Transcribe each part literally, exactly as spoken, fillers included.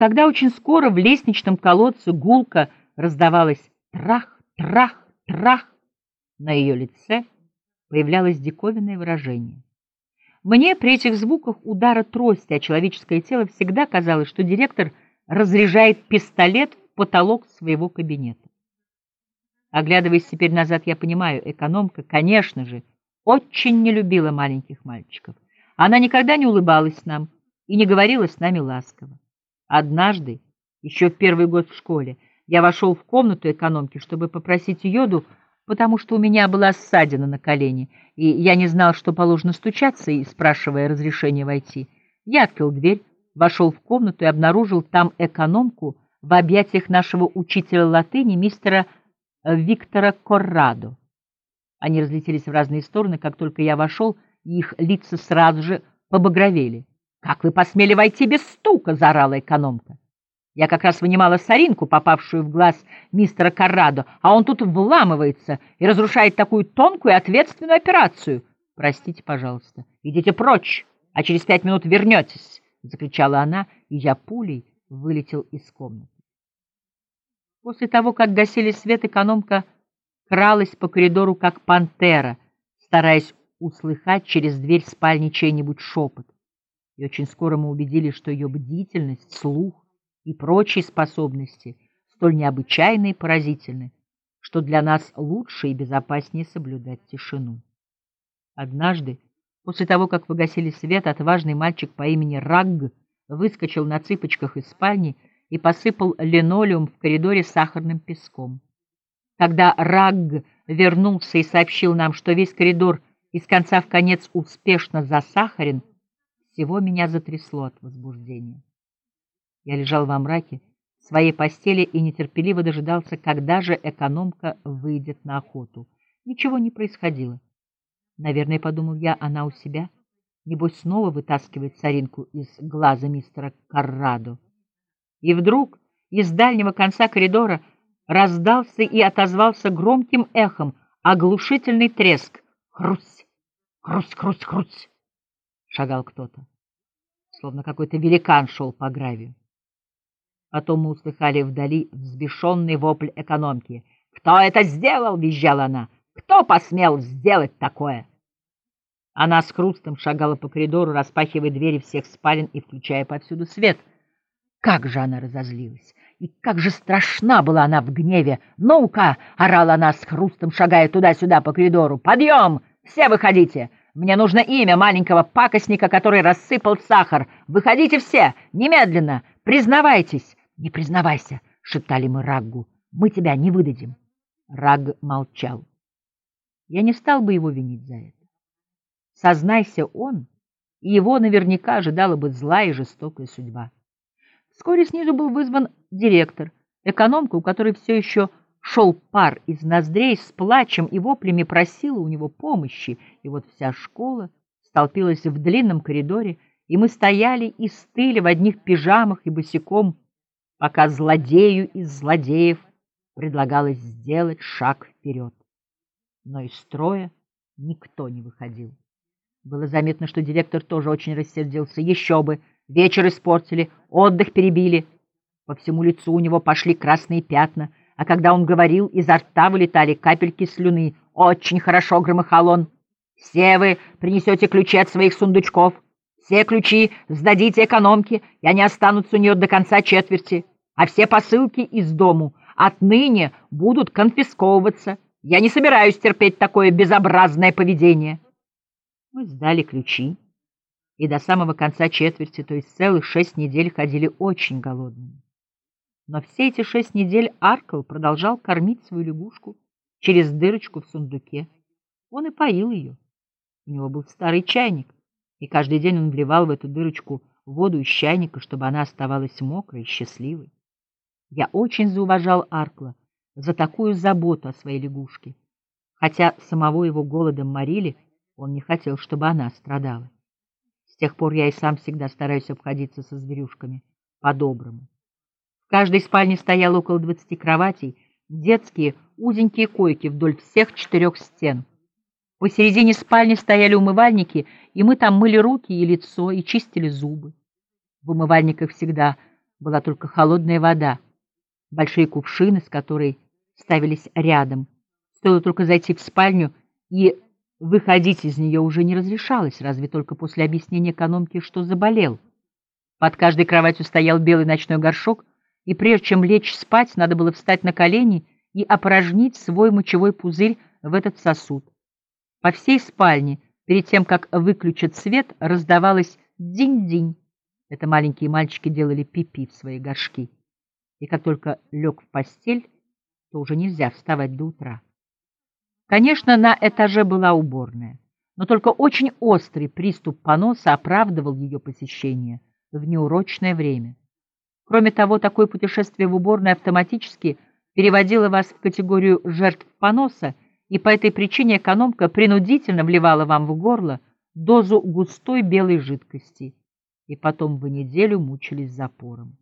Когда очень скоро в лестничном колодце гулко раздавалось трах, трах, трах, на ее лице появлялось диковинное выражение. Мне при этих звуках удара трости о человеческое тело всегда казалось, что директор разряжает пистолет в потолок своего кабинета. Оглядываясь теперь назад, я понимаю, экономка, конечно же, очень не любила маленьких мальчиков. Она никогда не улыбалась нам и не говорила с нами ласково. Однажды, еще в первый год в школе, я вошел в комнату экономки, чтобы попросить йоду, потому что у меня была ссадина на колене, и я не знал, что положено стучаться, и спрашивая разрешения войти. Я открыл дверь, вошел в комнату и обнаружил там экономку в объятиях нашего учителя латыни мистера Виктора Коррадо. Они разлетелись в разные стороны, как только я вошел, и их лица сразу же побагровели. «Как вы посмели войти без стука?» — заорала экономка. Я как раз вынимала соринку, попавшую в глаз мистера Коррадо, а он тут вламывается и разрушает такую тонкую и ответственную операцию. «Простите, пожалуйста, идите прочь, а через пять минут вернетесь!» — закричала она, и я пулей вылетел из комнаты. После того, как гасили свет, экономка кралась по коридору, как пантера, стараясь услыхать через дверь спальни чей-нибудь шепот. И очень скоро мы убедились, что ее бдительность, слух и прочие способности столь необычайны и поразительны, что для нас лучше и безопаснее соблюдать тишину. Однажды, после того, как погасили свет, отважный мальчик по имени Рагг выскочил на цыпочках из спальни и посыпал линолеум в коридоре сахарным песком. Когда Рагг вернулся и сообщил нам, что весь коридор из конца в конец успешно засахарен, всего меня затрясло от возбуждения. Я лежал во мраке в своей постели и нетерпеливо дожидался, когда же экономка выйдет на охоту. Ничего не происходило. Наверное, подумал я, она у себя. Небось, снова вытаскивает соринку из глаза мистера Коррадо. И вдруг из дальнего конца коридора раздался и отозвался громким эхом оглушительный треск. Хрусь, хрусь, хрусь, хрусь. Шагал кто-то, словно какой-то великан шел по гравию. Потом мы услыхали вдали взбешенный вопль экономки. «Кто это сделал?» — визжала она. «Кто посмел сделать такое?» Она с хрустом шагала по коридору, распахивая двери всех спален и включая повсюду свет. Как же она разозлилась! И как же страшна была она в гневе! «Ну-ка!» — орала она с хрустом, шагая туда-сюда по коридору. «Подъем! Все выходите! Мне нужно имя маленького пакостника, который рассыпал сахар. Выходите все! Немедленно! Признавайтесь!» «Не признавайся!» — шептали мы Раггу. «Мы тебя не выдадим!» Рагг молчал. Я не стал бы его винить за это. Сознайся он, и его наверняка ожидала бы злая и жестокая судьба. Вскоре снизу был вызван директор. Экономка, у которой все еще шел пар из ноздрей, с плачем и воплями просила у него помощи, и вот вся школа столпилась в длинном коридоре, и мы стояли и стыли в одних пижамах и босиком, пока злодею из злодеев предлагалось сделать шаг вперед. Но из строя никто не выходил. Было заметно, что директор тоже очень рассердился. Еще бы! Вечер испортили, отдых перебили. По всему лицу у него пошли красные пятна, а когда он говорил, изо рта вылетали капельки слюны. Очень хорошо громыхал он. «Все вы принесете ключи от своих сундучков. Все ключи сдадите экономке, и они останутся у нее до конца четверти. А все посылки из дому отныне будут конфисковываться. Я не собираюсь терпеть такое безобразное поведение». Мы сдали ключи, и до самого конца четверти, то есть целых шесть недель, ходили очень голодными. Но все эти шесть недель Аркл продолжал кормить свою лягушку через дырочку в сундуке. Он и поил ее. У него был старый чайник, и каждый день он вливал в эту дырочку воду из чайника, чтобы она оставалась мокрой и счастливой. Я очень зауважал Аркла за такую заботу о своей лягушке, хотя самого его голодом морили, он не хотел, чтобы она страдала. С тех пор я и сам всегда стараюсь обходиться со зверюшками по-доброму. В каждой спальне стояло около двадцати кроватей, детские узенькие койки вдоль всех четырех стен. Посередине спальни стояли умывальники, и мы там мыли руки и лицо и чистили зубы. В умывальниках всегда была только холодная вода, большие кувшины, с которой ставились рядом. Стоило только зайти в спальню, и выходить из нее уже не разрешалось, разве только после объяснения экономки, что заболел. Под каждой кроватью стоял белый ночной горшок, и прежде чем лечь спать, надо было встать на колени и опорожнить свой мочевой пузырь в этот сосуд. По всей спальне, перед тем, как выключат свет, раздавалось динь-динь. Это маленькие мальчики делали пипи в свои горшки. И как только лег в постель, то уже нельзя вставать до утра. Конечно, на этаже была уборная, но только очень острый приступ поноса оправдывал ее посещение в неурочное время. Кроме того, такое путешествие в уборную автоматически переводило вас в категорию жертв поноса, и по этой причине экономка принудительно вливала вам в горло дозу густой белой жидкости, и потом вы неделю мучились запором.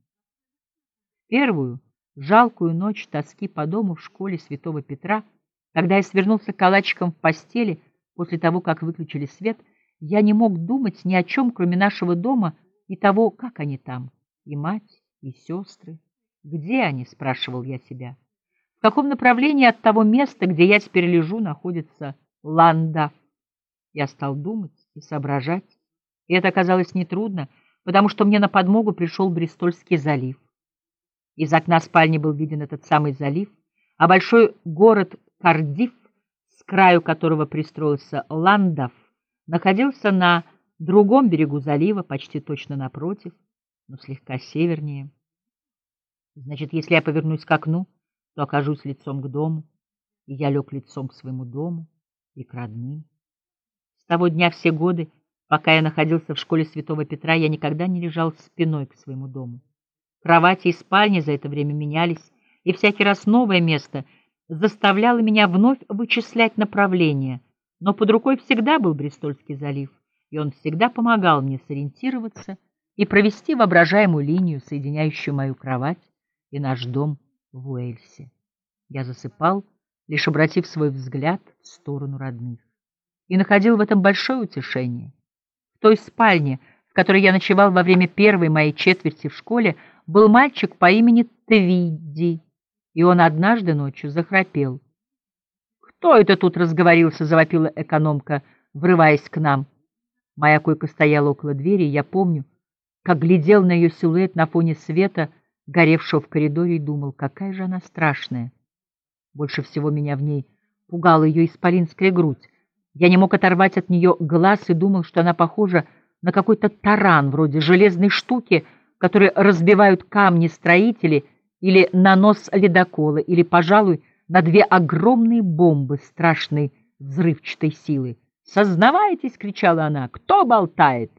В первую жалкую ночь тоски по дому в школе Святого Петра, когда я свернулся калачиком в постели после того, как выключили свет, я не мог думать ни о чем, кроме нашего дома и того, как они там, и мать, и сестры. Где они, спрашивал я себя. В каком направлении от того места, где я теперь лежу, находится Ландав? Я стал думать и соображать, и это оказалось нетрудно, потому что мне на подмогу пришел Бристольский залив. Из окна спальни был виден этот самый залив, а большой город Кардифф, с краю которого пристроился Ландав, находился на другом берегу залива, почти точно напротив, но слегка севернее. Значит, если я повернусь к окну, то окажусь лицом к дому, и я лег лицом к своему дому и к родным. С того дня все годы, пока я находился в школе Святого Петра, я никогда не лежал спиной к своему дому. Кровати и спальни за это время менялись, и всякий раз новое место заставляло меня вновь вычислять направление, но под рукой всегда был Бристольский залив, и он всегда помогал мне сориентироваться и провести воображаемую линию, соединяющую мою кровать и наш дом в Уэльсе. Я засыпал, лишь обратив свой взгляд в сторону родных, и находил в этом большое утешение. В той спальне, в которой я ночевал во время первой моей четверти в школе, был мальчик по имени Твидди, и он однажды ночью захрапел. «Кто это тут разговорился?» — завопила экономка, врываясь к нам. Моя койка стояла около двери, и я помню, как глядел на ее силуэт на фоне света, горевшего в коридоре, и думал, какая же она страшная. Больше всего меня в ней пугала ее исполинская грудь. Я не мог оторвать от нее глаз и думал, что она похожа на какой-то таран, вроде железной штуки, которые разбивают камни строители, или на нос ледокола, или, пожалуй, на две огромные бомбы страшной взрывчатой силы. «Сознавайтесь!» — кричала она. «Кто болтает?»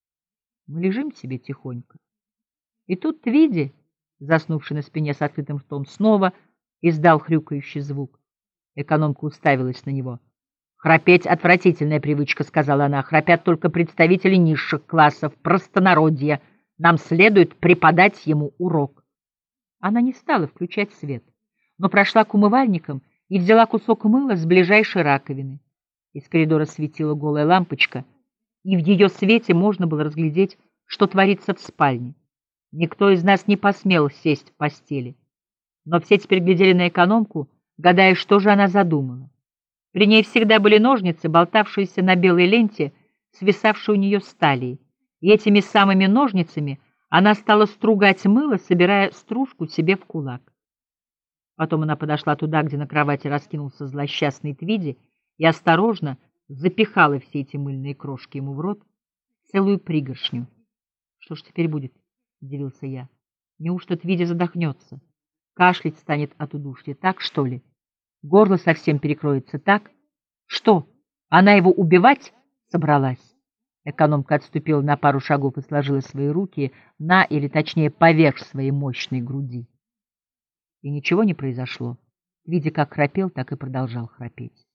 Мы лежим себе тихонько. И тут Твидди, заснувший на спине с открытым ртом, снова издал хрюкающий звук. Экономка уставилась на него. «Храпеть — отвратительная привычка», — сказала она. «Храпят только представители низших классов, простонародья. Нам следует преподать ему урок». Она не стала включать свет, но прошла к умывальникам и взяла кусок мыла с ближайшей раковины. Из коридора светила голая лампочка, и в ее свете можно было разглядеть, что творится в спальне. Никто из нас не посмел сесть в постели, но все теперь глядели на экономку, гадая, что же она задумала. При ней всегда были ножницы, болтавшиеся на белой ленте, свисавшие у нее с талии, и этими самыми ножницами она стала стругать мыло, собирая стружку себе в кулак. Потом она подошла туда, где на кровати раскинулся злосчастный Твидди, и осторожно запихала все эти мыльные крошки ему в рот, целую пригоршню. «Что ж теперь будет?» — удивился я. «Неужто Твидди задохнется? Кашлять станет от удушья, так, что ли? Горло совсем перекроется, так? Что, она его убивать собралась?» Экономка отступила на пару шагов и сложила свои руки на, или точнее поверх своей мощной груди. И ничего не произошло. Твидди как храпел, так и продолжал храпеть.